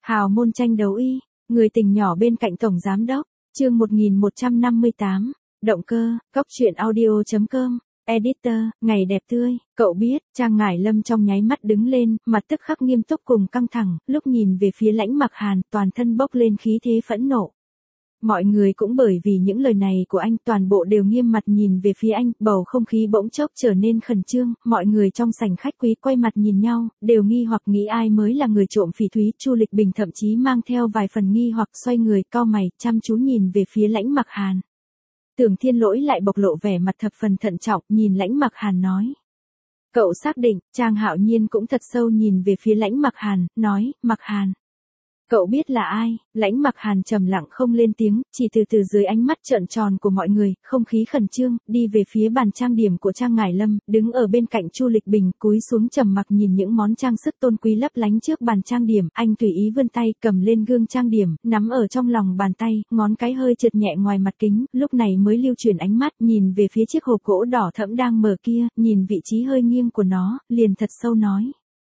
Hào môn tranh đấu y, người tình nhỏ bên cạnh tổng giám đốc, chương 1158, động cơ, góc truyện audio.com, editor, ngày đẹp tươi, cậu biết, Trang Ngải Lâm trong nháy mắt đứng lên, mặt tức khắc nghiêm túc cùng căng thẳng, lúc nhìn về phía Lãnh Mặc Hàn, toàn thân bốc lên khí thế phẫn nộ. Mọi người cũng bởi vì những lời này của anh toàn bộ đều nghiêm mặt nhìn về phía anh, bầu không khí bỗng chốc trở nên khẩn trương, mọi người trong sảnh khách quý quay mặt nhìn nhau, đều nghi hoặc nghĩ ai mới là người trộm phỉ thúy. Chu Lịch Bình thậm chí mang theo vài phần nghi hoặc xoay người cau mày, chăm chú nhìn về phía Lãnh Mặc Hàn. Tưởng Thiên Lỗi lại bộc lộ vẻ mặt thập phần thận trọng, nhìn Lãnh Mặc Hàn nói. Cậu xác định, Trang Hạo Nhiên cũng thật sâu nhìn về phía Lãnh Mặc Hàn, nói, Mặc Hàn. Cậu biết là ai? Lãnh Mặc Hàn trầm lặng không lên tiếng, chỉ từ từ dưới ánh mắt trợn tròn của mọi người, không khí khẩn trương, đi về phía bàn trang điểm của Trang Ngải Lâm, đứng ở bên cạnh Chu Lịch Bình, cúi xuống trầm mặc nhìn những món trang sức tôn quý lấp lánh trước bàn trang điểm, anh tùy ý vươn tay cầm lên gương trang điểm, nắm ở trong lòng bàn tay, ngón cái hơi trượt nhẹ ngoài mặt kính, lúc này mới lưu chuyển ánh mắt, nhìn về phía chiếc hộp gỗ đỏ thẫm đang mở kia, nhìn vị trí hơi nghiêng của nó, liền thật sâu nói.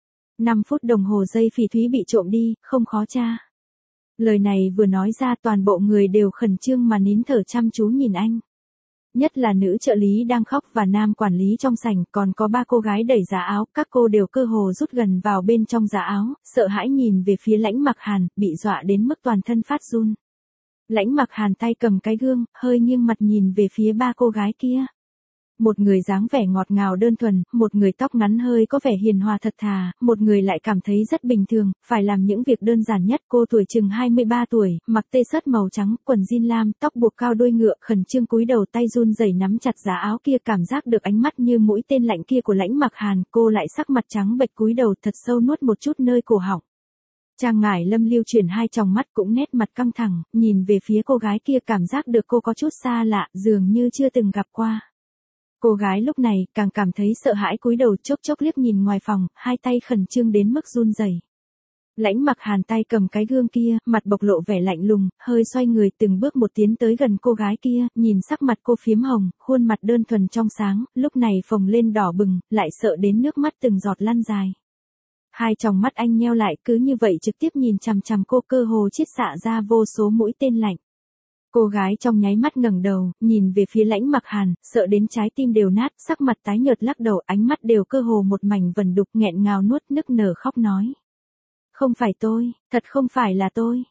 5 phút đồng hồ dây phỉ thúy bị trộm đi, không khó tra. Lời này vừa nói ra toàn bộ người đều khẩn trương mà nín thở chăm chú nhìn anh. Nhất là nữ trợ lý đang khóc và nam quản lý trong sảnh, còn có 3 cô gái đẩy giá áo, các cô đều cơ hồ rút gần vào bên trong giá áo, sợ hãi nhìn về phía Lãnh Mặc Hàn, bị dọa đến mức toàn thân phát run. Lãnh Mặc Hàn tay cầm cái gương, hơi nghiêng mặt nhìn về phía 3 cô gái kia. Một người dáng vẻ ngọt ngào đơn thuần, một người tóc ngắn hơi có vẻ hiền hòa thật thà, một người lại cảm thấy rất bình thường, phải làm những việc đơn giản nhất. Cô tuổi chừng 23 tuổi, mặc t-shirt màu trắng, quần jean lam, tóc buộc cao đuôi ngựa, khẩn trương cúi đầu, tay run rẩy nắm chặt giá áo kia, cảm giác được ánh mắt như mũi tên lạnh kia của Lãnh Mặc Hàn, cô lại sắc mặt trắng bệch cúi đầu thật sâu nuốt một chút nơi cổ họng. Trang Ngải Lâm lưu chuyển hai tròng mắt cũng nét mặt căng thẳng, nhìn về phía cô gái kia, cảm giác được cô có chút xa lạ, dường như chưa từng gặp qua. Cô gái lúc này càng cảm thấy sợ hãi cúi đầu, chốc chốc liếc nhìn ngoài phòng, hai tay khẩn trương đến mức run rẩy. Lãnh Mặc Hàn tay cầm cái gương kia, mặt bộc lộ vẻ lạnh lùng, hơi xoay người từng bước một tiến tới gần cô gái kia, nhìn sắc mặt cô phiếm hồng, khuôn mặt đơn thuần trong sáng, lúc này phồng lên đỏ bừng, lại sợ đến nước mắt từng giọt lăn dài. Hai tròng mắt anh nheo lại, cứ như vậy trực tiếp nhìn chằm chằm cô, cơ hồ chiết xạ ra vô số mũi tên lạnh. Cô gái trong nháy mắt ngẩng đầu, nhìn về phía Lãnh Mặc Hàn, sợ đến trái tim đều nát, sắc mặt tái nhợt lắc đầu, ánh mắt đều cơ hồ một mảnh vẩn đục, nghẹn ngào nuốt nức nở khóc nói. Không phải tôi, thật không phải là tôi.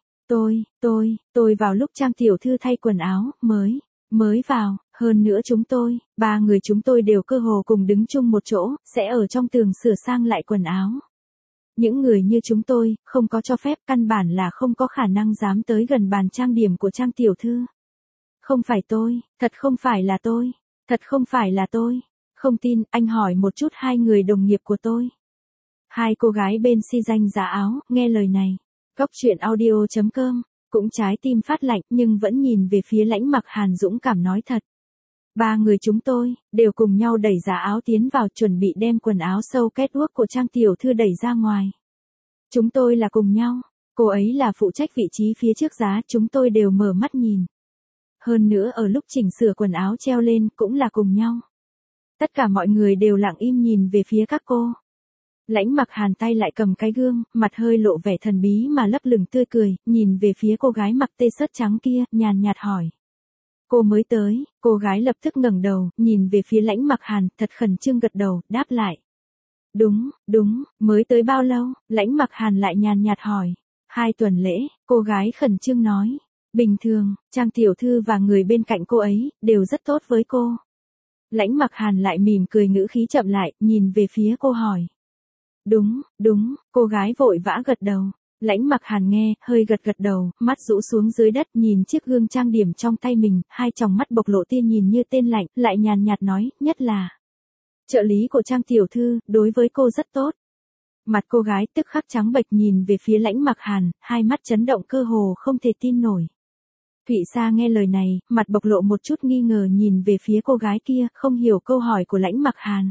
Tôi vào lúc Trang tiểu thư thay quần áo, mới vào, hơn nữa chúng tôi, 3 người chúng tôi đều cơ hồ cùng đứng chung một chỗ, sẽ ở trong tường sửa sang lại quần áo. Những người như chúng tôi, không có cho phép, căn bản là không có khả năng dám tới gần bàn trang điểm của Trang tiểu thư. Không phải tôi, thật không phải là tôi, thật không phải là tôi. Không tin, anh hỏi một chút 2 người đồng nghiệp của tôi. 2 cô gái bên si danh giá áo, nghe lời này. Góc truyện audio.com, cũng trái tim phát lạnh nhưng vẫn nhìn về phía Lãnh Mặc Hàn dũng cảm nói thật. 3 người chúng tôi, đều cùng nhau đẩy giá áo tiến vào, chuẩn bị đem quần áo sâu catwalk của Trang tiểu thư đẩy ra ngoài. Chúng tôi là cùng nhau, cô ấy là phụ trách vị trí phía trước giá, chúng tôi đều mở mắt nhìn. Hơn nữa ở lúc chỉnh sửa quần áo treo lên, cũng là cùng nhau. Tất cả mọi người đều lặng im nhìn về phía các cô. Lãnh Mặc Hàn tay lại cầm cái gương, mặt hơi lộ vẻ thần bí mà lấp lửng tươi cười, nhìn về phía cô gái mặc t-shirt trắng kia, nhàn nhạt hỏi. Cô mới tới, cô gái lập tức ngẩng đầu, nhìn về phía Lãnh Mặc Hàn, thật khẩn trương gật đầu, đáp lại. Đúng, mới tới bao lâu? Lãnh Mặc Hàn lại nhàn nhạt hỏi. 2 tuần lễ, cô gái khẩn trương nói. Bình thường, Trang tiểu thư và người bên cạnh cô ấy, đều rất tốt với cô. Lãnh Mặc Hàn lại mỉm cười, ngữ khí chậm lại, nhìn về phía cô hỏi. Đúng, cô gái vội vã gật đầu. Lãnh Mặc Hàn nghe, hơi gật đầu, mắt rũ xuống dưới đất, nhìn chiếc gương trang điểm trong tay mình, hai tròng mắt bộc lộ tia nhìn như tên lạnh, lại nhàn nhạt nói, nhất là trợ lý của Trang tiểu thư, đối với cô rất tốt. Mặt cô gái tức khắc trắng bệch nhìn về phía Lãnh Mặc Hàn, hai mắt chấn động cơ hồ không thể tin nổi. Thụy Sa nghe lời này, mặt bộc lộ một chút nghi ngờ nhìn về phía cô gái kia, không hiểu câu hỏi của Lãnh Mặc Hàn.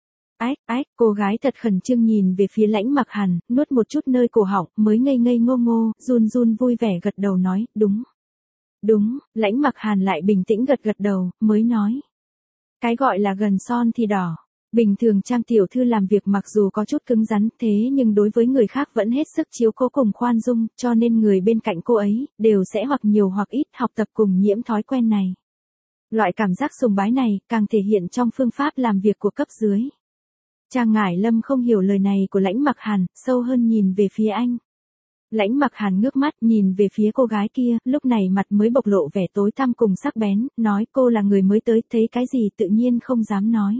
Cô gái thật khẩn trương nhìn về phía Lãnh Mặc Hàn, nuốt một chút nơi cổ họng, mới ngây ngây ngô ngô, run vui vẻ gật đầu nói, đúng, Lãnh Mặc Hàn lại bình tĩnh gật đầu, mới nói. Cái gọi là gần son thì đỏ. Bình thường Trang tiểu thư làm việc mặc dù có chút cứng rắn thế nhưng đối với người khác vẫn hết sức chiếu cố cùng khoan dung, cho nên người bên cạnh cô ấy, đều sẽ hoặc nhiều hoặc ít học tập cùng nhiễm thói quen này. Loại cảm giác sùng bái này, càng thể hiện trong phương pháp làm việc của cấp dưới. Trang Ngải Lâm không hiểu lời này của Lãnh Mặc Hàn, sâu hơn nhìn về phía anh. Lãnh Mặc Hàn ngước mắt nhìn về phía cô gái kia, lúc này mặt mới bộc lộ vẻ tối tăm cùng sắc bén, nói cô là người mới tới, thấy cái gì tự nhiên không dám nói.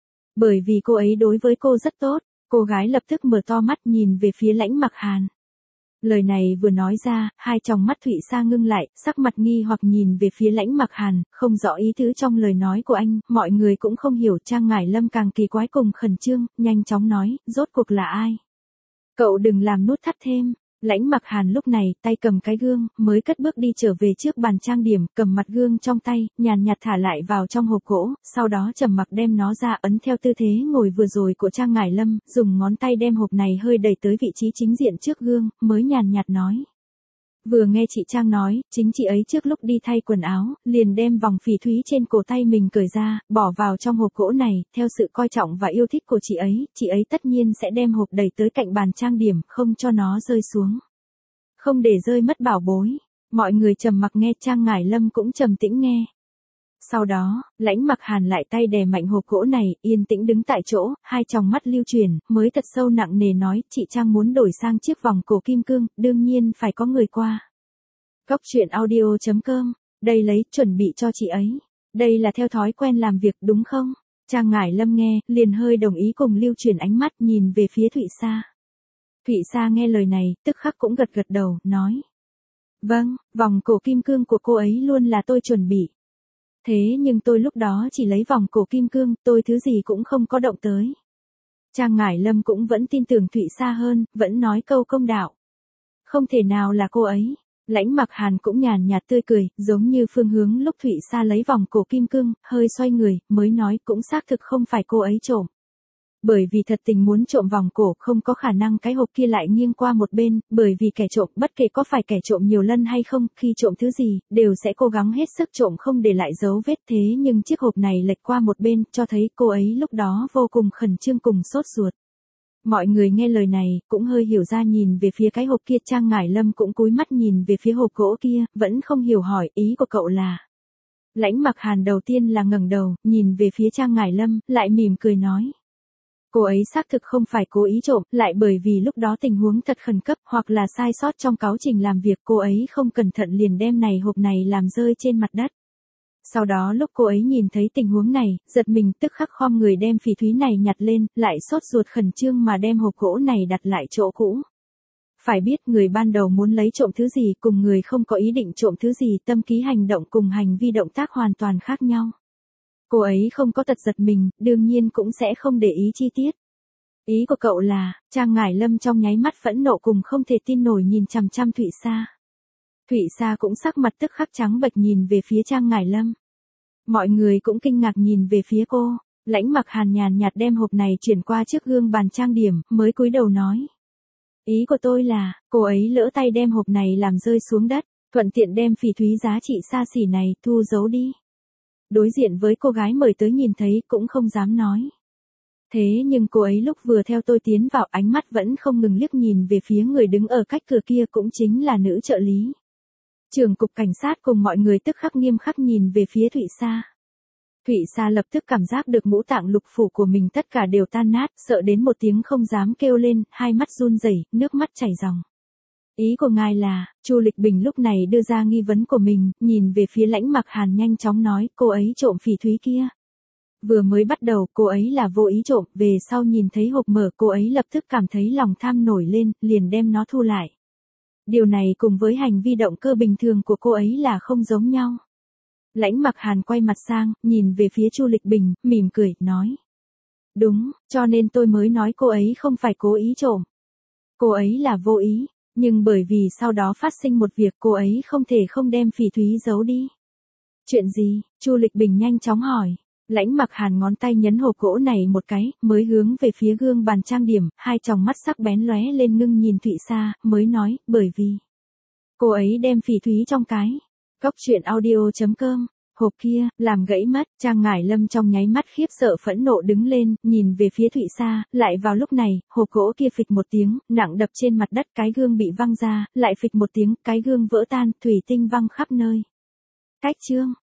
Bởi vì cô ấy đối với cô rất tốt, cô gái lập tức mở to mắt nhìn về phía Lãnh Mặc Hàn. Lời này vừa nói ra, hai tròng mắt Thụy Sa ngưng lại, sắc mặt nghi hoặc nhìn về phía Lãnh Mặc Hàn, không rõ ý tứ trong lời nói của anh, mọi người cũng không hiểu. Trang Ngải Lâm càng kỳ quái cùng khẩn trương, nhanh chóng nói, rốt cuộc là ai? Cậu đừng làm nút thắt thêm. Lãnh Mặc Hàn lúc này, tay cầm cái gương, mới cất bước đi trở về trước bàn trang điểm, cầm mặt gương trong tay, nhàn nhạt thả lại vào trong hộp gỗ, sau đó trầm mặc đem nó ra ấn theo tư thế ngồi vừa rồi của Trang Ngải Lâm, dùng ngón tay đem hộp này hơi đẩy tới vị trí chính diện trước gương, mới nhàn nhạt nói. Vừa nghe chị Trang nói, chính chị ấy trước lúc đi thay quần áo, liền đem vòng phỉ thúy trên cổ tay mình cởi ra, bỏ vào trong hộp gỗ này, theo sự coi trọng và yêu thích của chị ấy tất nhiên sẽ đem hộp đẩy tới cạnh bàn trang điểm, không cho nó rơi xuống. Không để rơi mất bảo bối. Mọi người trầm mặc nghe, Trang Ngải Lâm cũng trầm tĩnh nghe. Sau đó, Lãnh Mặc Hàn lại tay đè mạnh hộp gỗ này, yên tĩnh đứng tại chỗ, hai tròng mắt lưu chuyển, mới thật sâu nặng nề nói, chị Trang muốn đổi sang chiếc vòng cổ kim cương, đương nhiên phải có người qua. Góc truyện audio.com, đây lấy, chuẩn bị cho chị ấy. Đây là theo thói quen làm việc đúng không? Trang Ngải Lâm nghe, liền hơi đồng ý cùng lưu chuyển ánh mắt nhìn về phía Thụy Sa. Thụy Sa nghe lời này, tức khắc cũng gật gật đầu, nói. Vâng, vòng cổ kim cương của cô ấy luôn là tôi chuẩn bị. Thế nhưng tôi lúc đó chỉ lấy vòng cổ kim cương, tôi thứ gì cũng không có động tới. Trang Ngải Lâm cũng vẫn tin tưởng Thụy Sa hơn, vẫn nói câu công đạo. Không thể nào là cô ấy. Lãnh Mặc Hàn cũng nhàn nhạt tươi cười, giống như phương hướng lúc Thụy Sa lấy vòng cổ kim cương, hơi xoay người, mới nói cũng xác thực không phải cô ấy trộm. Bởi vì thật tình muốn trộm vòng cổ không có khả năng cái hộp kia lại nghiêng qua một bên, bởi vì kẻ trộm, bất kể có phải kẻ trộm nhiều lần hay không, khi trộm thứ gì, đều sẽ cố gắng hết sức trộm không để lại dấu vết, thế nhưng chiếc hộp này lệch qua một bên, cho thấy cô ấy lúc đó vô cùng khẩn trương cùng sốt ruột. Mọi người nghe lời này, cũng hơi hiểu ra nhìn về phía cái hộp kia. Trang Ngải Lâm cũng cúi mắt nhìn về phía hộp gỗ kia, vẫn không hiểu hỏi ý của cậu là. Lãnh Mặc Hàn đầu tiên là ngẩng đầu, nhìn về phía Trang Ngải Lâm, lại mỉm cười nói. Cô ấy xác thực không phải cố ý trộm, lại bởi vì lúc đó tình huống thật khẩn cấp, hoặc là sai sót trong cáo trình làm việc, cô ấy không cẩn thận liền đem hộp này làm rơi trên mặt đất. Sau đó lúc cô ấy nhìn thấy tình huống này, giật mình tức khắc khom người đem phỉ thúy này nhặt lên, lại sốt ruột khẩn trương mà đem hộp gỗ này đặt lại chỗ cũ. Phải biết người ban đầu muốn lấy trộm thứ gì cùng người không có ý định trộm thứ gì, tâm trí hành động cùng hành vi động tác hoàn toàn khác nhau. Cô ấy không có tật giật mình, đương nhiên cũng sẽ không để ý chi tiết. Ý của cậu là, Trang Ngải Lâm trong nháy mắt phẫn nộ cùng không thể tin nổi nhìn chằm chằm Thụy Sa. Thụy Sa cũng sắc mặt tức khắc trắng bệch nhìn về phía Trang Ngải Lâm. Mọi người cũng kinh ngạc nhìn về phía cô. Lãnh Mặc Hàn nhàn nhạt đem hộp này chuyển qua trước gương bàn trang điểm, mới cúi đầu nói. Ý của tôi là, cô ấy lỡ tay đem hộp này làm rơi xuống đất, thuận tiện đem phỉ thúy giá trị xa xỉ này thu giấu đi. Đối diện với cô gái mời tới nhìn thấy cũng không dám nói. Thế nhưng cô ấy lúc vừa theo tôi tiến vào, ánh mắt vẫn không ngừng liếc nhìn về phía người đứng ở cách cửa kia, cũng chính là nữ trợ lý. Trưởng cục cảnh sát cùng mọi người tức khắc nghiêm khắc nhìn về phía Thụy Sa. Thụy Sa lập tức cảm giác được ngũ tạng lục phủ của mình tất cả đều tan nát, sợ đến một tiếng không dám kêu lên, hai mắt run rẩy, nước mắt chảy ròng. Ý của ngài là, Chu Lịch Bình lúc này đưa ra nghi vấn của mình, nhìn về phía Lãnh Mặc Hàn nhanh chóng nói, cô ấy trộm phỉ thúy kia. Vừa mới bắt đầu cô ấy là vô ý trộm, về sau nhìn thấy hộp mở cô ấy lập tức cảm thấy lòng tham nổi lên, liền đem nó thu lại. Điều này cùng với hành vi động cơ bình thường của cô ấy là không giống nhau. Lãnh Mặc Hàn quay mặt sang, nhìn về phía Chu Lịch Bình, mỉm cười, nói. Đúng, cho nên tôi mới nói cô ấy không phải cố ý trộm. Cô ấy là vô ý, nhưng bởi vì sau đó phát sinh một việc cô ấy không thể không đem phỉ thúy giấu đi. Chuyện gì? Chu Lịch Bình nhanh chóng hỏi. Lãnh Mặc Hàn ngón tay nhấn hộp gỗ này một cái, mới hướng về phía gương bàn trang điểm, hai tròng mắt sắc bén lóe lên ngưng nhìn Thụy Sa, mới nói, bởi vì cô ấy đem phỉ thúy trong cái. Góc truyện audio.com Hộp kia, làm gãy mất, Trang Ngải Lâm trong nháy mắt khiếp sợ phẫn nộ đứng lên, nhìn về phía Thụy Sa, lại vào lúc này, hộp gỗ kia phịch một tiếng, nặng đập trên mặt đất, cái gương bị văng ra, lại phịch một tiếng, cái gương vỡ tan, thủy tinh văng khắp nơi. Cách chương